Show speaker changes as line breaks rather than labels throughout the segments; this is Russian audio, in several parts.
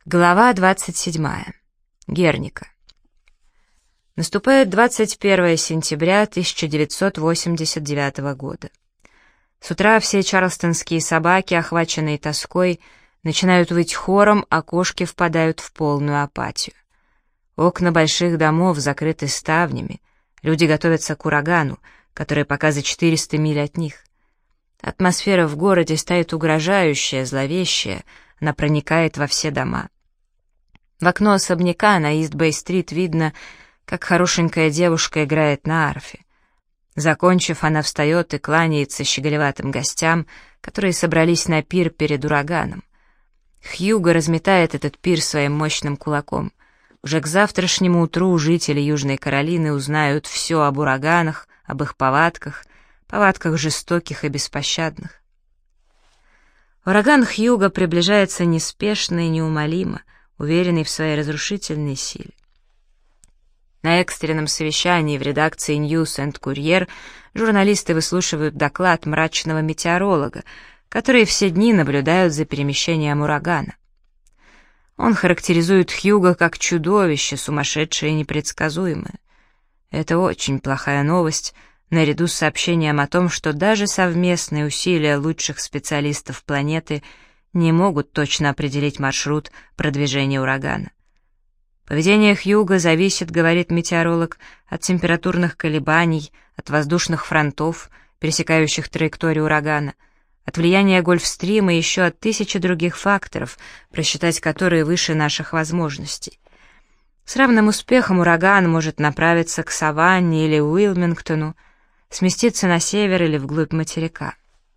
Глава 27. Герника. Наступает 21 сентября 1989 года. С утра все чарльстонские собаки, охваченные тоской, начинают выть хором, а кошки впадают в полную апатию. Окна больших домов закрыты ставнями, люди готовятся к урагану, который пока за 400 миль от них. Атмосфера в городе стоит угрожающая, зловещая, она проникает во все дома. В окно особняка на Ист-Бэй-стрит видно, как хорошенькая девушка играет на арфе. Закончив, она встает и кланяется щеголеватым гостям, которые собрались на пир перед ураганом. Хьюго разметает этот пир своим мощным кулаком. Уже к завтрашнему утру жители Южной Каролины узнают все об ураганах, об их повадках жестоких и беспощадных. Ураган Хьюго приближается неспешно и неумолимо, уверенный в своей разрушительной силе. На экстренном совещании в редакции News and Courier журналисты выслушивают доклад мрачного метеоролога, который все дни наблюдают за перемещением урагана. Он характеризует Хьюго как чудовище, сумасшедшее и непредсказуемое. Это очень плохая новость, наряду с сообщением о том, что даже совместные усилия лучших специалистов планеты не могут точно определить маршрут продвижения урагана. Поведение Хьюго зависит, говорит метеоролог, от температурных колебаний, от воздушных фронтов, пересекающих траекторию урагана, от влияния Гольфстрима и еще от тысячи других факторов, просчитать которые выше наших возможностей. С равным успехом ураган может направиться к Саванне или Уилмингтону, сместиться на север или вглубь материка.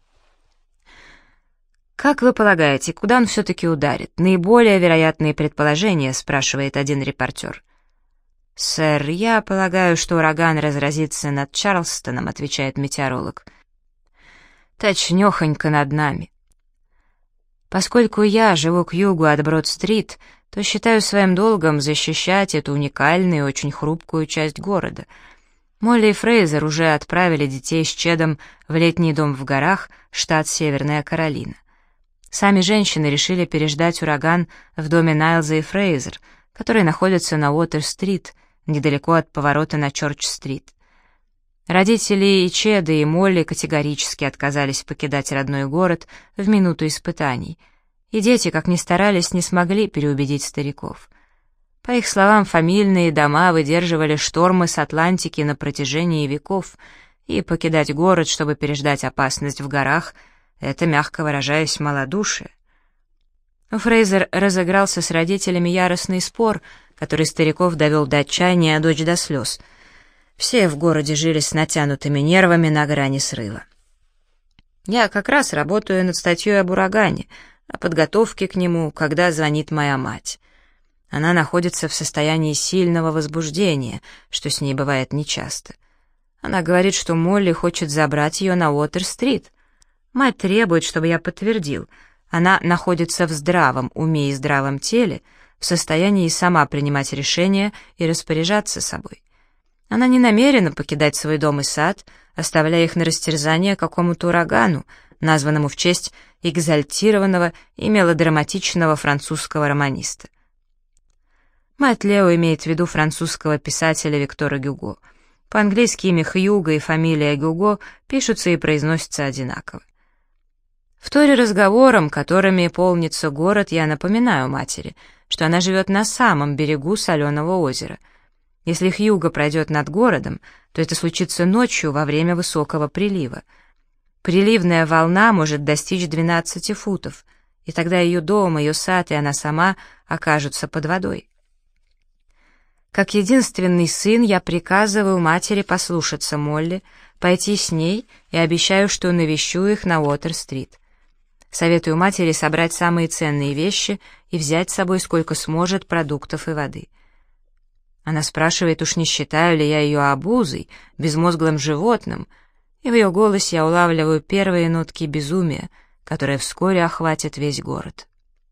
«Как вы полагаете, куда он все-таки ударит? Наиболее вероятные предположения?» — спрашивает один репортер. «Сэр, я полагаю, что ураган разразится над Чарльстоном», — отвечает метеоролог. «Точнёхонько над нами». Поскольку я живу к югу от Брод-стрит, то считаю своим долгом защищать эту уникальную и очень хрупкую часть города. Молли и Фрейзер уже отправили детей с Чедом в летний дом в горах, штат Северная Каролина. Сами женщины решили переждать ураган в доме Найлза и Фрейзер, который находится на Уотер-стрит, недалеко от поворота на Чорч-стрит. Родители и Чеда, и Молли категорически отказались покидать родной город в минуту испытаний, и дети, как ни старались, не смогли переубедить стариков. По их словам, фамильные дома выдерживали штормы с Атлантики на протяжении веков, и покидать город, чтобы переждать опасность в горах — это, мягко выражаясь, малодушие. Фрейзер разыгрался с родителями яростный спор, который стариков довел до отчаяния, а дочь до слез. Все в городе жили с натянутыми нервами на грани срыва. Я как раз работаю над статьей об урагане, о подготовке к нему, когда звонит моя мать. Она находится в состоянии сильного возбуждения, что с ней бывает нечасто. Она говорит, что Молли хочет забрать ее на Уотер-стрит. Мать требует, чтобы я подтвердил. Она находится в здравом уме и здравом теле, в состоянии сама принимать решения и распоряжаться собой. Она не намерена покидать свой дом и сад, оставляя их на растерзание какому-то урагану, названному в честь экзальтированного и мелодраматичного французского романиста. Мать Лео имеет в виду французского писателя Виктора Гюго. По-английски имя Хьюго и фамилия Гюго пишутся и произносятся одинаково. В торе разговорам, которыми полнится город, я напоминаю матери, что она живет на самом берегу соленого озера. Если Хьюго пройдет над городом, то это случится ночью во время высокого прилива. Приливная волна может достичь 12 футов, и тогда ее дом, ее сад и она сама окажутся под водой. Как единственный сын я приказываю матери послушаться Молли, пойти с ней и обещаю, что навещу их на Уотер-стрит. Советую матери собрать самые ценные вещи и взять с собой сколько сможет продуктов и воды. Она спрашивает, уж не считаю ли я ее обузой, безмозглым животным, и в ее голосе я улавливаю первые нотки безумия, которое вскоре охватит весь город.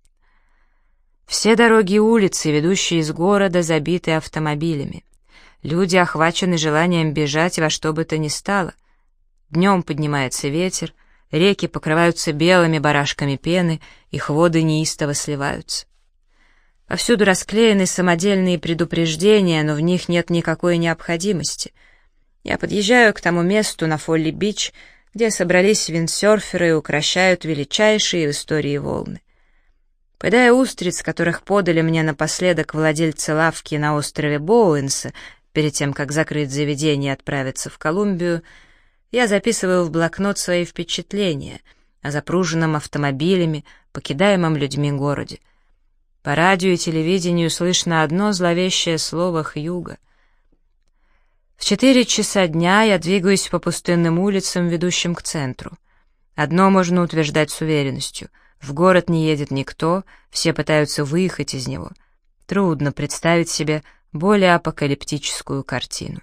Все дороги и улицы, ведущие из города, забиты автомобилями. Люди охвачены желанием бежать во что бы то ни стало. Днем поднимается ветер, реки покрываются белыми барашками пены, их воды неистово сливаются. Повсюду расклеены самодельные предупреждения, но в них нет никакой необходимости. Я подъезжаю к тому месту на Фолли-Бич, где собрались виндсерферы и укращают величайшие в истории волны. Поедая устриц, которых подали мне напоследок владельцы лавки на острове Боуэнса, перед тем, как закрыть заведение и отправиться в Колумбию, я записываю в блокнот свои впечатления о запруженном автомобилями, покидаемом людьми городе. По радио и телевидению слышно одно зловещее слово «Хьюго». В 4 часа дня я двигаюсь по пустынным улицам, ведущим к центру. Одно можно утверждать с уверенностью: в город не едет никто, все пытаются выехать из него. Трудно представить себе более апокалиптическую картину.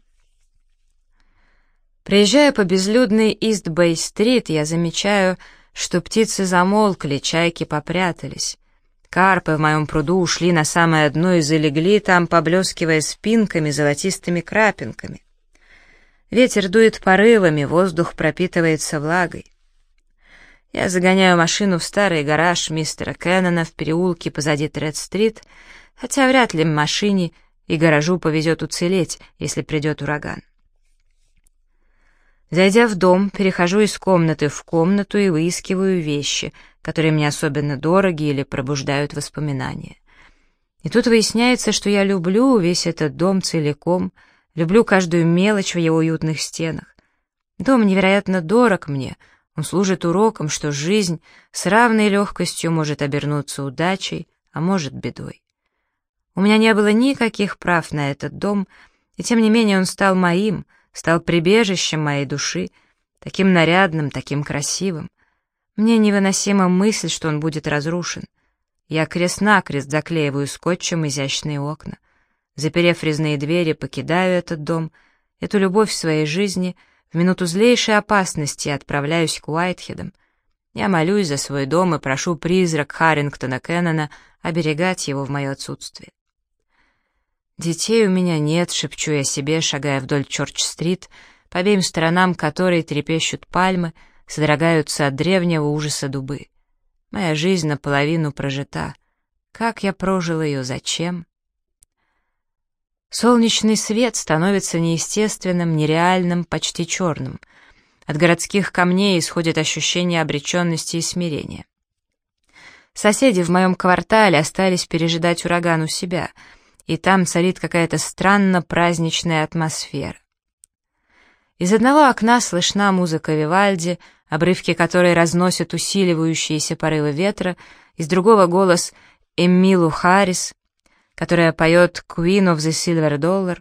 Проезжая по безлюдной Ист-Бэй-стрит, я замечаю, что птицы замолкли, чайки попрятались. Карпы в моем пруду ушли на самое дно и залегли там, поблескивая спинками, золотистыми крапинками. Ветер дует порывами, воздух пропитывается влагой. Я загоняю машину в старый гараж мистера Кеннона в переулке позади Тред-стрит, хотя вряд ли машине и гаражу повезет уцелеть, если придет ураган. Зайдя в дом, перехожу из комнаты в комнату и выискиваю вещи, которые мне особенно дороги или пробуждают воспоминания. И тут выясняется, что я люблю весь этот дом целиком, люблю каждую мелочь в его уютных стенах. Дом невероятно дорог мне, он служит уроком, что жизнь с равной легкостью может обернуться удачей, а может бедой. У меня не было никаких прав на этот дом, и тем не менее он стал моим, стал прибежищем моей души, таким нарядным, таким красивым. Мне невыносима мысль, что он будет разрушен. Я крест-накрест заклеиваю скотчем изящные окна. Заперев резные двери, покидаю этот дом, эту любовь в своей жизни, в минуту злейшей опасности отправляюсь к Уайтхедам. Я молюсь за свой дом и прошу призрак Харрингтона Кеннона оберегать его в мое отсутствие. «Детей у меня нет», — шепчу я себе, шагая вдоль Чорч-стрит, по обеим сторонам которой трепещут пальмы, содрогаются от древнего ужаса дубы. Моя жизнь наполовину прожита. Как я прожил ее, зачем? Солнечный свет становится неестественным, нереальным, почти черным. От городских камней исходит ощущение обреченности и смирения. Соседи в моем квартале остались пережидать ураган у себя, и там царит какая-то странно праздничная атмосфера. Из одного окна слышна музыка Вивальди, обрывки которой разносят усиливающиеся порывы ветра, из другого голос Эммилу Харрис, которая поет «Queen of the Silver Dollar».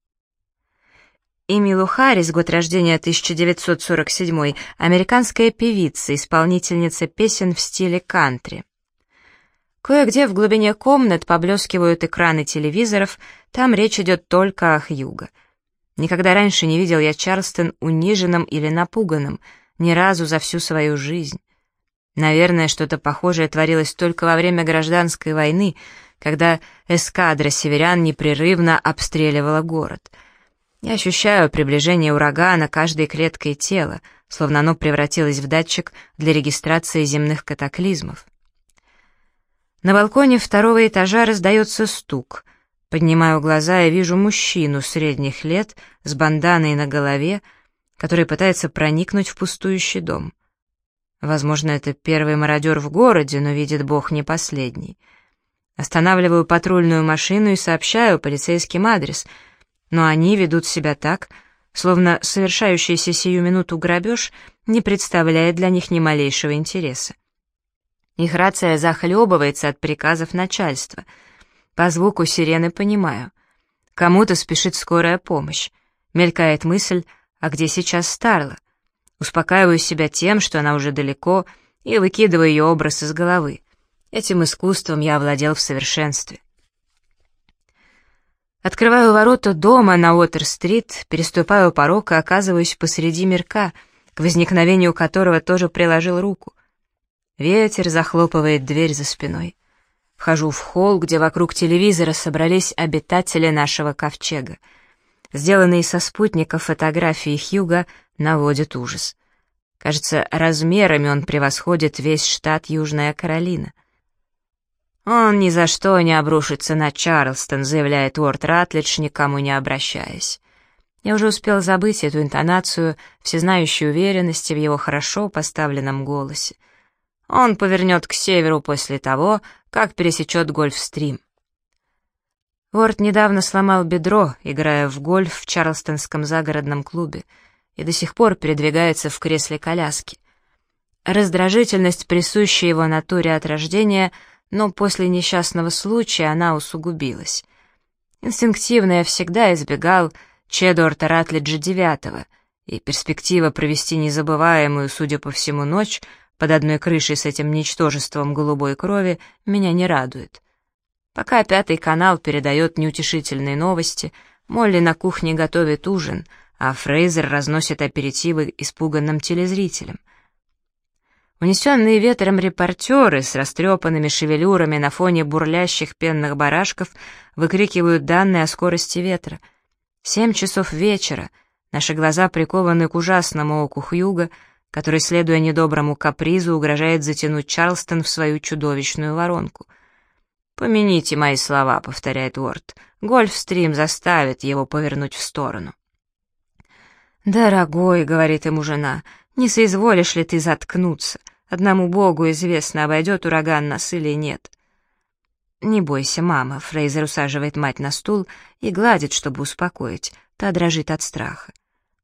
Эммилу Харрис, год рождения 1947, американская певица, исполнительница песен в стиле кантри. Кое-где в глубине комнат поблескивают экраны телевизоров, там речь идет только о Хьюго. Никогда раньше не видел я Чарльстон униженным или напуганным, ни разу за всю свою жизнь. Наверное, что-то похожее творилось только во время гражданской войны, когда эскадра северян непрерывно обстреливала город. Я ощущаю приближение урагана каждой клеткой тела, словно оно превратилось в датчик для регистрации земных катаклизмов. На балконе второго этажа раздается стук. Поднимаю глаза и вижу мужчину средних лет с банданой на голове, который пытается проникнуть в пустующий дом. Возможно, это первый мародер в городе, но, видит Бог, не последний. Останавливаю патрульную машину и сообщаю полицейским адрес, но они ведут себя так, словно совершающийся сию минуту грабеж не представляет для них ни малейшего интереса. Их рация захлебывается от приказов начальства. По звуку сирены понимаю. Кому-то спешит скорая помощь. Мелькает мысль, а где сейчас Старла? Успокаиваю себя тем, что она уже далеко, и выкидываю ее образ из головы. Этим искусством я овладел в совершенстве. Открываю ворота дома на Уотер-стрит, переступаю порог и оказываюсь посреди мирка, к возникновению которого тоже приложил руку. Ветер захлопывает дверь за спиной. Вхожу в холл, где вокруг телевизора собрались обитатели нашего ковчега. Сделанные со спутников фотографии Хьюго наводят ужас. Кажется, размерами он превосходит весь штат Южная Каролина. «Он ни за что не обрушится на Чарльстон», — заявляет Уорд Ратлидж, никому не обращаясь. Я уже успел забыть эту интонацию, всезнающей уверенности в его хорошо поставленном голосе. «Он повернет к северу после того, как пересечет Гольфстрим». Уорд недавно сломал бедро, играя в гольф в Чарльстонском загородном клубе, и до сих пор передвигается в кресле коляски. Раздражительность, присущая его натуре от рождения, но после несчастного случая она усугубилась. Инстинктивно я всегда избегал Чедуарта Ратлиджа IX, и перспектива провести незабываемую, судя по всему, ночь под одной крышей с этим ничтожеством голубой крови меня не радует. Пока Пятый канал передает неутешительные новости, Молли на кухне готовит ужин, а Фрейзер разносит аперитивы испуганным телезрителям. Унесенные ветром репортеры с растрепанными шевелюрами на фоне бурлящих пенных барашков выкрикивают данные о скорости ветра. 7 часов вечера, наши глаза прикованы к ужасному оку Хьюга, который, следуя недоброму капризу, угрожает затянуть Чарльстон в свою чудовищную воронку. «Помяните мои слова», — повторяет Уорд. «Гольфстрим заставит его повернуть в сторону». «Дорогой», — говорит ему жена, — «не соизволишь ли ты заткнуться? Одному Богу известно, обойдет ураган нас или нет». «Не бойся, мама», — Фрейзер усаживает мать на стул и гладит, чтобы успокоить. Та дрожит от страха.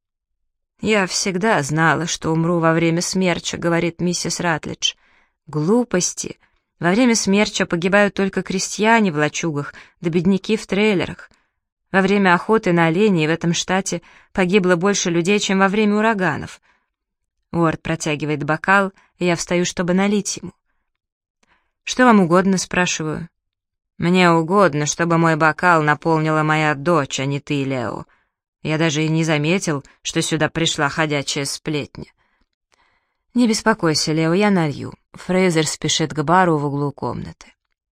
«Я всегда знала, что умру во время смерча», — говорит миссис Ратлидж. «Глупости. Во время смерча погибают только крестьяне в лачугах, да бедняки в трейлерах. Во время охоты на оленей в этом штате погибло больше людей, чем во время ураганов». Уорд протягивает бокал, и я встаю, чтобы налить ему. «Что вам угодно?» — спрашиваю. «Мне угодно, чтобы мой бокал наполнила моя дочь, а не ты, Лео. Я даже и не заметил, что сюда пришла ходячая сплетня». «Не беспокойся, Лео, я налью». Фрейзер спешит к бару в углу комнаты.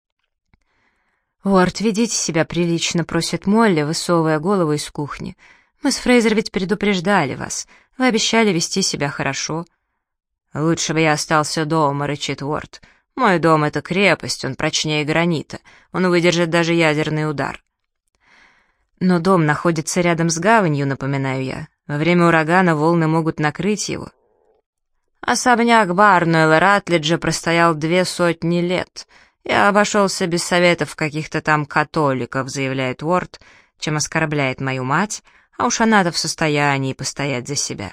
«Уорд, ведите себя прилично», — просит Молли, высовывая голову из кухни. «Мы с Фрейзер ведь предупреждали вас. Вы обещали вести себя хорошо». «Лучше бы я остался дома», — рычит Уорд. «Мой дом — это крепость, он прочнее гранита. Он выдержит даже ядерный удар». «Но дом находится рядом с гаванью», — напоминаю я. «Во время урагана волны могут накрыть его». «Особняк Барнуэлла Ратлиджа простоял 200 лет. Я обошелся без советов каких-то там католиков», — заявляет Уорд, чем оскорбляет мою мать, а уж она-то в состоянии постоять за себя.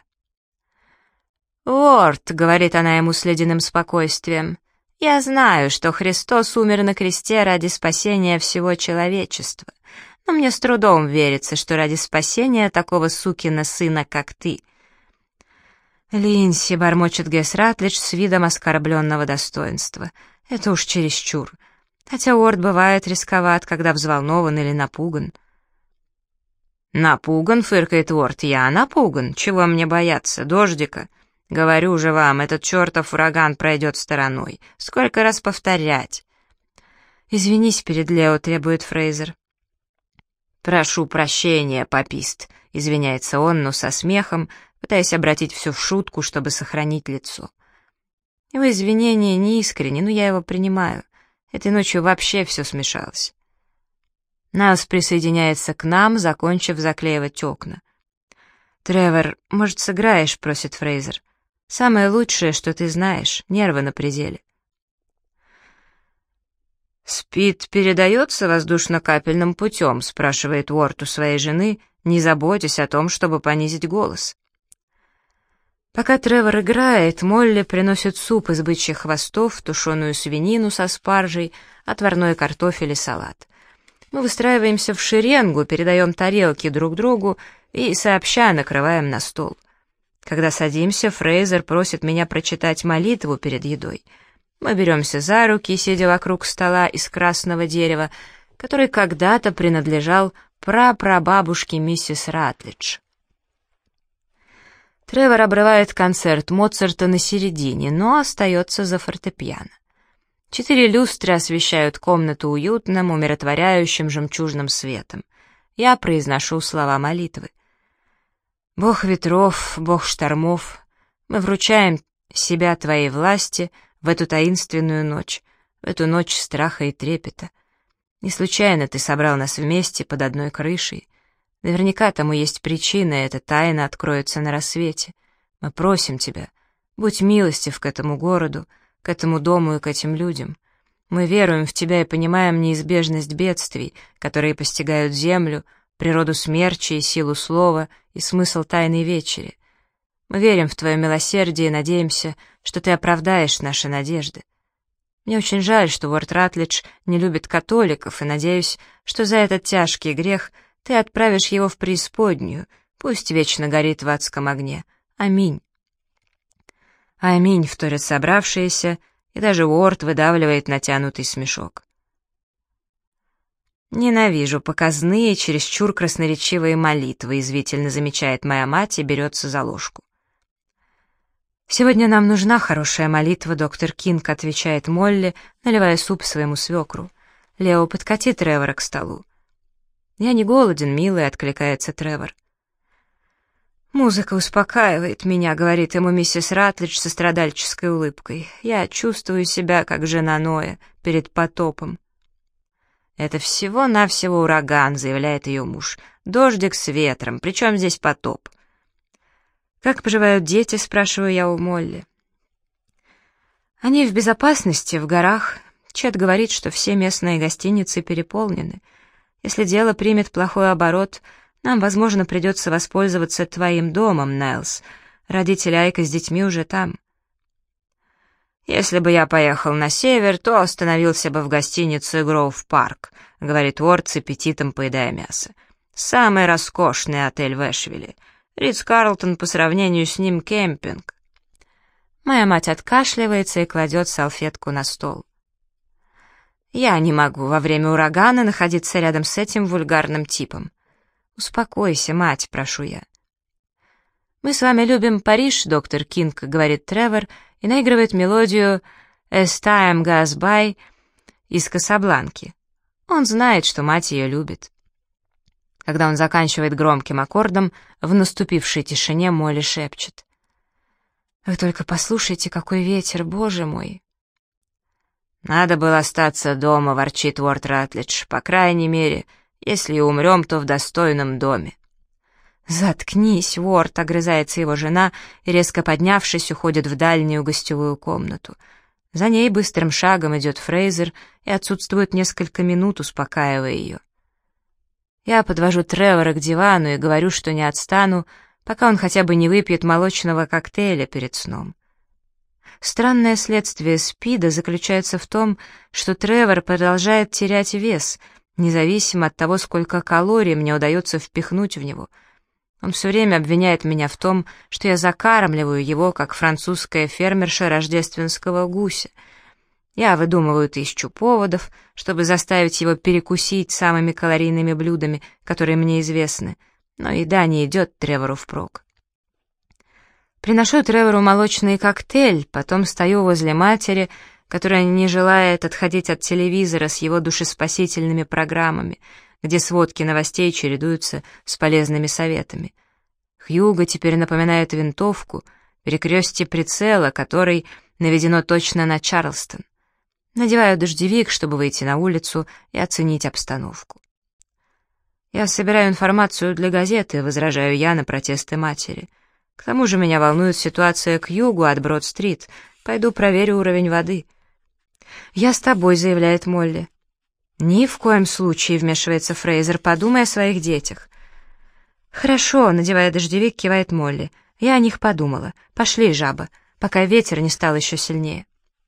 «Уорд», — говорит она ему с ледяным спокойствием, — «я знаю, что Христос умер на кресте ради спасения всего человечества, но мне с трудом верится, что ради спасения такого сукина сына, как ты». «Линси», — бормочет Гэс Ратлидж с видом оскорбленного достоинства, — «это уж чересчур. Хотя Уорд бывает рисковат, когда взволнован или напуган». «Напуган?» — фыркает Уорд. «Я напуган? Чего мне бояться? Дождика? Говорю же вам, этот чертов ураган пройдет стороной. Сколько раз повторять?» «Извинись перед Лео», — требует Фрейзер. «Прошу прощения, папист», — извиняется он, но со смехом, пытаясь обратить все в шутку, чтобы сохранить лицо. Его извинения не искренни, но я его принимаю. Этой ночью вообще все смешалось. Наус присоединяется к нам, закончив заклеивать окна. «Тревор, может, сыграешь?» — просит Фрейзер. «Самое лучшее, что ты знаешь, нервы на пределе». «Спид передается воздушно-капельным путем?» — спрашивает Уорд у своей жены, не заботясь о том, чтобы понизить голос. Пока Тревор играет, Молли приносит суп из бычьих хвостов, тушеную свинину со спаржей, отварной картофель и салат. Мы выстраиваемся в шеренгу, передаем тарелки друг другу и сообща накрываем на стол. Когда садимся, Фрейзер просит меня прочитать молитву перед едой. Мы беремся за руки, сидя вокруг стола из красного дерева, который когда-то принадлежал прапрабабушке миссис Ратлидж. Тревор обрывает концерт Моцарта на середине, но остается за фортепиано. 4 люстры освещают комнату уютным, умиротворяющим жемчужным светом. Я произношу слова молитвы. «Бог ветров, Бог штормов, мы вручаем себя Твоей власти в эту таинственную ночь. в эту ночь страха и трепета. Не случайно ты собрал нас вместе под одной крышей. Наверняка тому есть причина, и эта тайна откроется на рассвете. Мы просим тебя, будь милостив к этому городу, к этому дому и к этим людям. Мы веруем в тебя и понимаем неизбежность бедствий, которые постигают землю, природу смерчи и силу слова, и смысл тайной вечери. Мы верим в твое милосердие и надеемся, что ты оправдаешь наши надежды. Мне очень жаль, что Уорд Ратлидж не любит католиков, и надеюсь, что за этот тяжкий грех ты отправишь его в преисподнюю, пусть вечно горит в адском огне. Аминь. Аминь, вторят собравшиеся, и даже Уорд выдавливает натянутый смешок. «Ненавижу показные, чересчур красноречивые молитвы», извительно замечает моя мать и берется за ложку. «Сегодня нам нужна хорошая молитва, доктор Кинг», отвечает Молли, наливая суп своему свекру. «Лео, подкати Тревора к столу». «Я не голоден, милый», — откликается Тревор. «Музыка успокаивает меня», — говорит ему миссис Ратлидж со страдальческой улыбкой. «Я чувствую себя, как жена Ноя, перед потопом». «Это всего-навсего ураган», — заявляет ее муж. «Дождик с ветром, причем здесь потоп». «Как поживают дети?» — спрашиваю я у Молли. «Они в безопасности, в горах. Чет говорит, что все местные гостиницы переполнены. Если дело примет плохой оборот, нам, возможно, придется воспользоваться твоим домом, Найлс. Родители Айка с детьми уже там». «Если бы я поехал на север, то остановился бы в гостинице «Гроув Парк», — говорит Уорд с аппетитом, поедая мясо. «Самый роскошный отель в Эшвилле. Ритц-Карлтон по сравнению с ним кемпинг». Моя мать откашливается и кладет салфетку на стол. «Я не могу во время урагана находиться рядом с этим вульгарным типом». «Успокойся, мать, прошу я». «Мы с вами любим Париж, доктор Кинг», — говорит Тревор, и наигрывает мелодию «As Time Goes By» из «Касабланки». Он знает, что мать ее любит. Когда он заканчивает громким аккордом, в наступившей тишине Молли шепчет: «Вы только послушайте, какой ветер, боже мой!» «Надо было остаться дома», — ворчит Уорд Ратлидж, «по крайней мере, если и умрем, то в достойном доме». «Заткнись, Уорд», — огрызается его жена и, резко поднявшись, уходит в дальнюю гостевую комнату. За ней быстрым шагом идет Фрейзер и отсутствует несколько минут, успокаивая ее. Я подвожу Тревора к дивану и говорю, что не отстану, пока он хотя бы не выпьет молочного коктейля перед сном. Странное следствие СПИДа заключается в том, что Тревор продолжает терять вес, независимо от того, сколько калорий мне удается впихнуть в него. Он все время обвиняет меня в том, что я закармливаю его, как французская фермерша рождественского гуся. Я выдумываю тысячу поводов, чтобы заставить его перекусить самыми калорийными блюдами, которые мне известны, но еда не идет Тревору впрок. Приношу Тревору молочный коктейль, потом стою возле матери, которая не желает отходить от телевизора с его душеспасительными программами, где сводки новостей чередуются с полезными советами. Хьюго теперь напоминает винтовку, перекрестие прицела, которой наведено точно на Чарльстон. Надеваю дождевик, чтобы выйти на улицу и оценить обстановку. «Я собираю информацию для газеты», — возражаю я на протесты матери. «К тому же меня волнует ситуация к югу от Брод-стрит. Пойду проверю уровень воды». «Я с тобой», — заявляет Молли. «Ни в коем случае», — вмешивается Фрейзер, — «подумай о своих детях». «Хорошо», — надевая дождевик, кивает Молли. «Я о них подумала. Пошли, жаба, пока ветер не стал еще сильнее».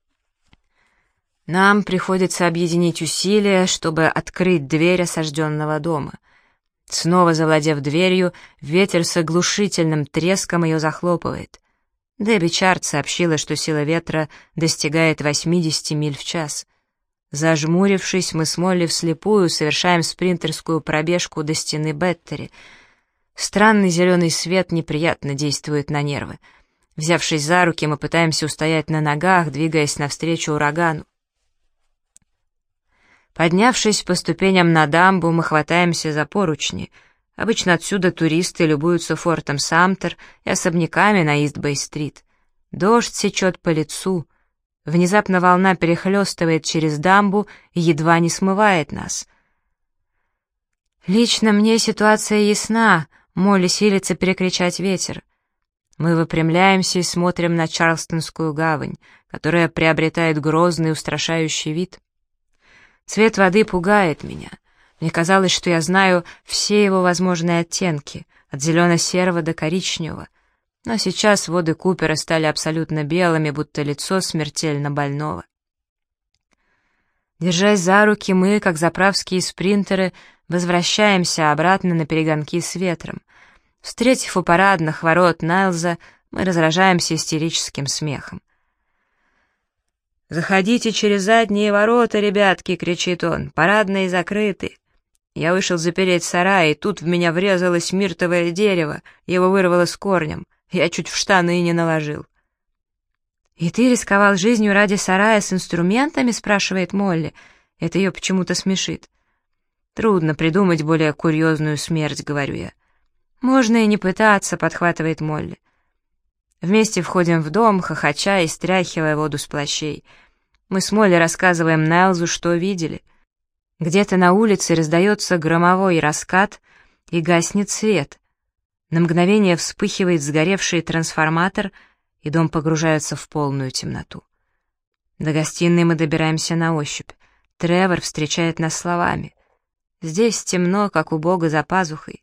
Нам приходится объединить усилия, чтобы открыть дверь осажденного дома. Снова завладев дверью, ветер с оглушительным треском ее захлопывает. Дебби Чарт сообщила, что сила ветра достигает 80 миль в час. Зажмурившись, мы с Молли вслепую совершаем спринтерскую пробежку до стены Беттери. Странный зеленый свет неприятно действует на нервы. Взявшись за руки, мы пытаемся устоять на ногах, двигаясь навстречу урагану. Поднявшись по ступеням на дамбу, мы хватаемся за поручни. Обычно отсюда туристы любуются фортом Самтер и особняками на Ист-Бэй-стрит. Дождь сечет по лицу. Внезапно волна перехлестывает через дамбу и едва не смывает нас. Лично мне ситуация ясна, Молли силится перекричать ветер. Мы выпрямляемся и смотрим на Чарльстонскую гавань, которая приобретает грозный устрашающий вид. Цвет воды пугает меня. Мне казалось, что я знаю все его возможные оттенки, от зелено-серого до коричневого. Но сейчас воды Купера стали абсолютно белыми, будто лицо смертельно больного. Держась за руки, мы, как заправские спринтеры, возвращаемся обратно на перегонки с ветром. Встретив у парадных ворот Найлза, мы разражаемся истерическим смехом. «Заходите через задние ворота, ребятки!» — кричит он. «Парадные закрыты!» Я вышел запереть сарай, и тут в меня врезалось миртовое дерево, его вырвало с корнем. Я чуть в штаны не наложил. «И ты рисковал жизнью ради сарая с инструментами?» — спрашивает Молли. Это ее почему-то смешит. «Трудно придумать более курьезную смерть», — говорю я. «Можно и не пытаться», — подхватывает Молли. Вместе входим в дом, хохоча и стряхивая воду с плащей. Мы с Молли рассказываем Найлзу, что видели. Где-то на улице раздается громовой раскат и гаснет свет. На мгновение вспыхивает сгоревший трансформатор, и дом погружается в полную темноту. До гостиной мы добираемся на ощупь. Тревор встречает нас словами. «Здесь темно, как у Бога за пазухой».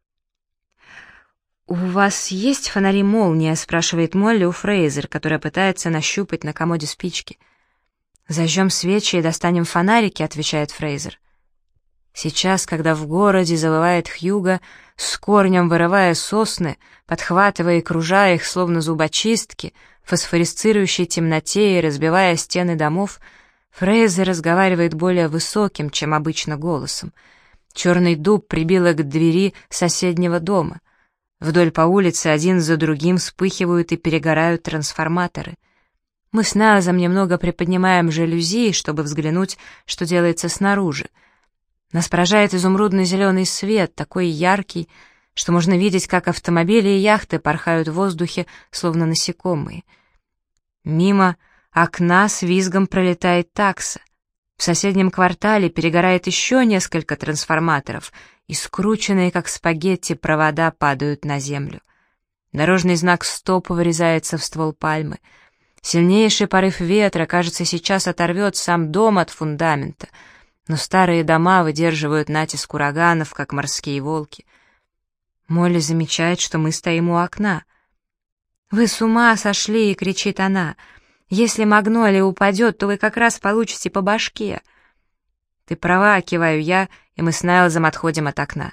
«У вас есть фонари-молния?» — спрашивает Молли у Фрейзер, которая пытается нащупать на комоде спички. «Зажжем свечи и достанем фонарики», — отвечает Фрейзер. Сейчас, когда в городе завывает Хьюго, с корнем вырывая сосны, подхватывая и кружая их, словно зубочистки, в фосфорисцирующей темноте и разбивая стены домов, Фрейзер разговаривает более высоким, чем обычно, голосом. Черный дуб прибило к двери соседнего дома. Вдоль по улице один за другим вспыхивают и перегорают трансформаторы. Мы с Найлзом немного приподнимаем жалюзи, чтобы взглянуть, что делается снаружи. Нас поражает изумрудно-зеленый свет, такой яркий, что можно видеть, как автомобили и яхты порхают в воздухе, словно насекомые. Мимо окна с визгом пролетает такса. В соседнем квартале перегорает еще несколько трансформаторов, и скрученные, как спагетти, провода падают на землю. Дорожный знак «Стоп» вырезается в ствол пальмы. Сильнейший порыв ветра, кажется, сейчас оторвет сам дом от фундамента, но старые дома выдерживают натиск ураганов, как морские волки. Молли замечает, что мы стоим у окна. «Вы с ума сошли!» — кричит она. «Если магнолия упадет, то вы как раз получите по башке». «Ты права», — киваю я, и мы с Найлзом отходим от окна.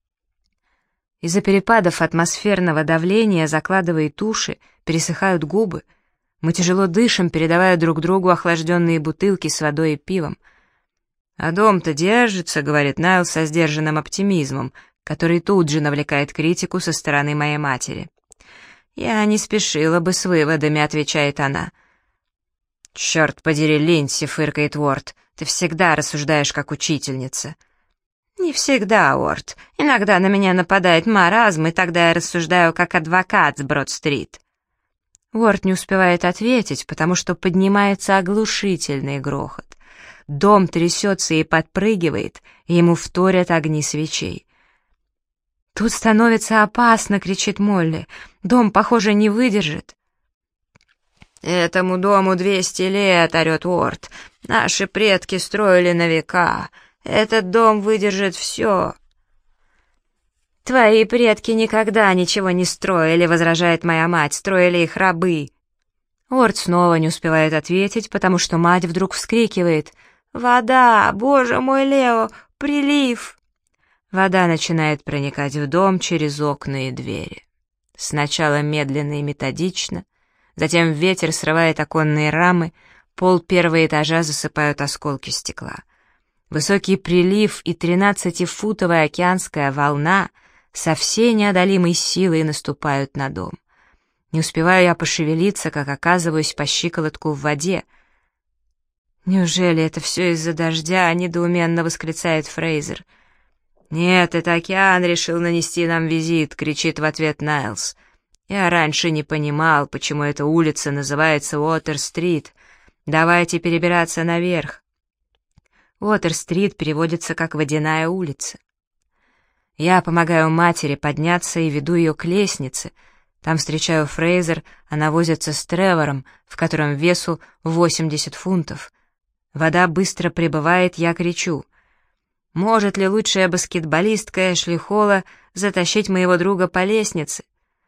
Из-за перепадов атмосферного давления закладывает уши, пересыхают губы. Мы тяжело дышим, передавая друг другу охлажденные бутылки с водой и пивом. «А дом-то держится», — говорит Найлз со сдержанным оптимизмом, который тут же навлекает критику со стороны моей матери. «Я не спешила бы с выводами», — отвечает она. «Черт подери, Линдси», — фыркает Уорд, — «ты всегда рассуждаешь как учительница». «Не всегда, Уорд. Иногда на меня нападает маразм, и тогда я рассуждаю как адвокат с Брод-стрит». Уорд не успевает ответить, потому что поднимается оглушительный грохот. Дом трясется и подпрыгивает, и ему вторят огни свечей. «Тут становится опасно!» — кричит Молли. «Дом, похоже, не выдержит». «Этому дому 200 лет!» — орет Уорд. «Наши предки строили на века. Этот дом выдержит все». «Твои предки никогда ничего не строили», — возражает моя мать. «Строили их рабы». Уорд снова не успевает ответить, потому что мать вдруг вскрикивает: «Вода! Боже мой, Лео! Прилив!» Вода начинает проникать в дом через окна и двери. Сначала медленно и методично, затем ветер срывает оконные рамы, пол первого этажа засыпают осколки стекла. Высокий прилив и 13-футовая океанская волна со всей неодолимой силой наступают на дом. Не успеваю я пошевелиться, как оказываюсь по щиколотку в воде. «Неужели это все из-за дождя?» — недоуменно восклицает Фрейзер. «Нет, это океан решил нанести нам визит», — кричит в ответ Найлз. «Я раньше не понимал, почему эта улица называется Уотер-стрит. Давайте перебираться наверх. Уотер-стрит переводится как «водяная улица». Я помогаю матери подняться и веду ее к лестнице. Там встречаю Фрейзер, она возится с Тревором, в котором весу 80 фунтов. Вода быстро прибывает, я кричу. Может ли лучшая баскетболистка Эшли Холла затащить моего друга по лестнице?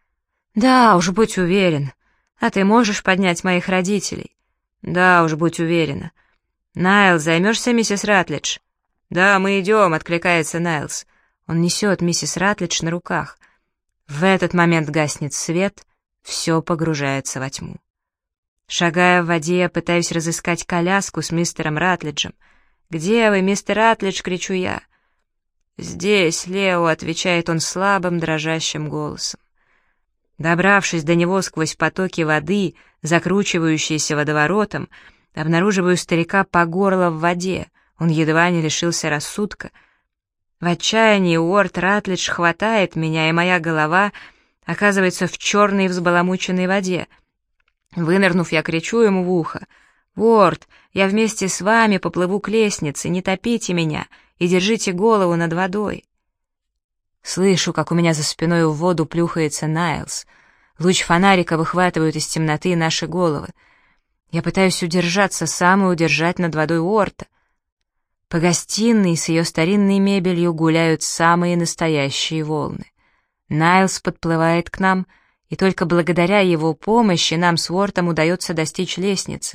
Да, уж будь уверен. А ты можешь поднять моих родителей? Да, уж будь уверена. Найл, займешься миссис Ратлидж? Да, мы идем, откликается Найлс. Он несет миссис Ратлидж на руках. В этот момент гаснет свет, все погружается во тьму. Шагая в воде, я пытаюсь разыскать коляску с мистером Ратлиджем. «Где вы, мистер Ратлидж?» — кричу я. «Здесь, Лео», — отвечает он слабым, дрожащим голосом. Добравшись до него сквозь потоки воды, закручивающиеся водоворотом, обнаруживаю старика по горло в воде, он едва не лишился рассудка. В отчаянии Уорд Ратлидж хватает меня, и моя голова оказывается в черной взбаламученной воде. Вынырнув, я кричу ему в ухо: «Уорд, я вместе с вами поплыву к лестнице, не топите меня и держите голову над водой». Слышу, как у меня за спиной в воду плюхается Найлс. Луч фонарика выхватывает из темноты наши головы. Я пытаюсь удержаться сам и удержать над водой Уорта. По гостиной с ее старинной мебелью гуляют самые настоящие волны. Найлс подплывает к нам, и только благодаря его помощи нам с Уортом удается достичь лестницы.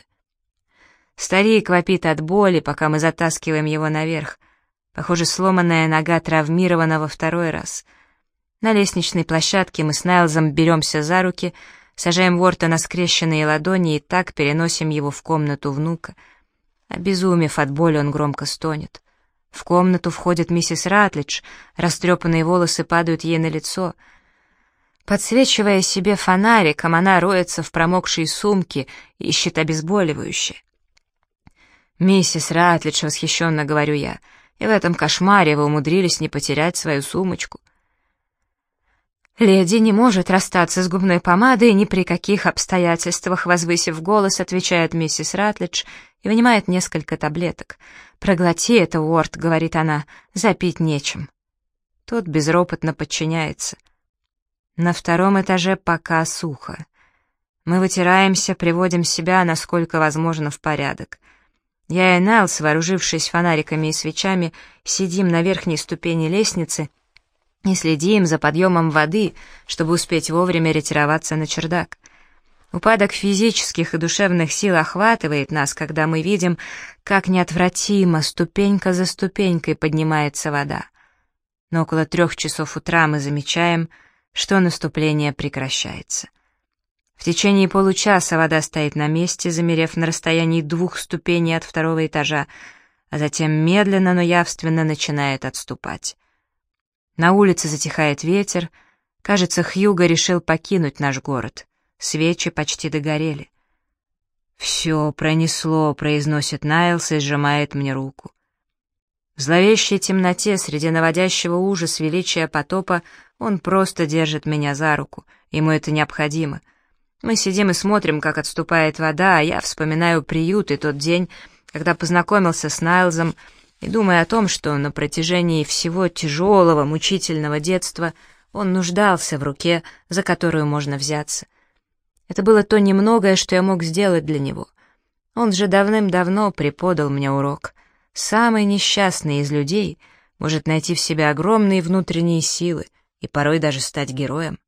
Старик вопит от боли, пока мы затаскиваем его наверх. Похоже, сломанная нога травмирована во второй раз. На лестничной площадке мы с Найлзом беремся за руки, сажаем Уорта на скрещенные ладони и так переносим его в комнату внука. Обезумев от боли, он громко стонет. В комнату входит миссис Ратлидж, растрепанные волосы падают ей на лицо. Подсвечивая себе фонариком, она роется в промокшей сумке и ищет обезболивающее. «Миссис Ратлидж», — восхищенно говорю я, — «и в этом кошмаре вы умудрились не потерять свою сумочку». «Леди не может расстаться с губной помадой ни при каких обстоятельствах», — возвысив голос, отвечает миссис Ратлидж и вынимает несколько таблеток. «Проглоти это, Уорд», — говорит она, — «запить нечем». Тот безропотно подчиняется. На втором этаже пока сухо. Мы вытираемся, приводим себя, насколько возможно, в порядок. Я и Найлс, вооружившись фонариками и свечами, сидим на верхней ступени лестницы и следим за подъемом воды, чтобы успеть вовремя ретироваться на чердак. Упадок физических и душевных сил охватывает нас, когда мы видим, как неотвратимо, ступенька за ступенькой поднимается вода. Но около 3 часов утра мы замечаем, что наступление прекращается. В течение получаса вода стоит на месте, замерев на расстоянии 2 ступеней от 2-го этажа, а затем медленно, но явственно начинает отступать. На улице затихает ветер. Кажется, Хьюго решил покинуть наш город. Свечи почти догорели. «Все пронесло», — произносит Найлс и сжимает мне руку. В зловещей темноте, среди наводящего ужас величия потопа, он просто держит меня за руку. Ему это необходимо. Мы сидим и смотрим, как отступает вода, а я вспоминаю приют и тот день, когда познакомился с Найлзом, и думаю о том, что на протяжении всего тяжелого, мучительного детства он нуждался в руке, за которую можно взяться. Это было то немногое, что я мог сделать для него. Он же давным-давно преподал мне урок. Самый несчастный из людей может найти в себе огромные внутренние силы и порой даже стать героем.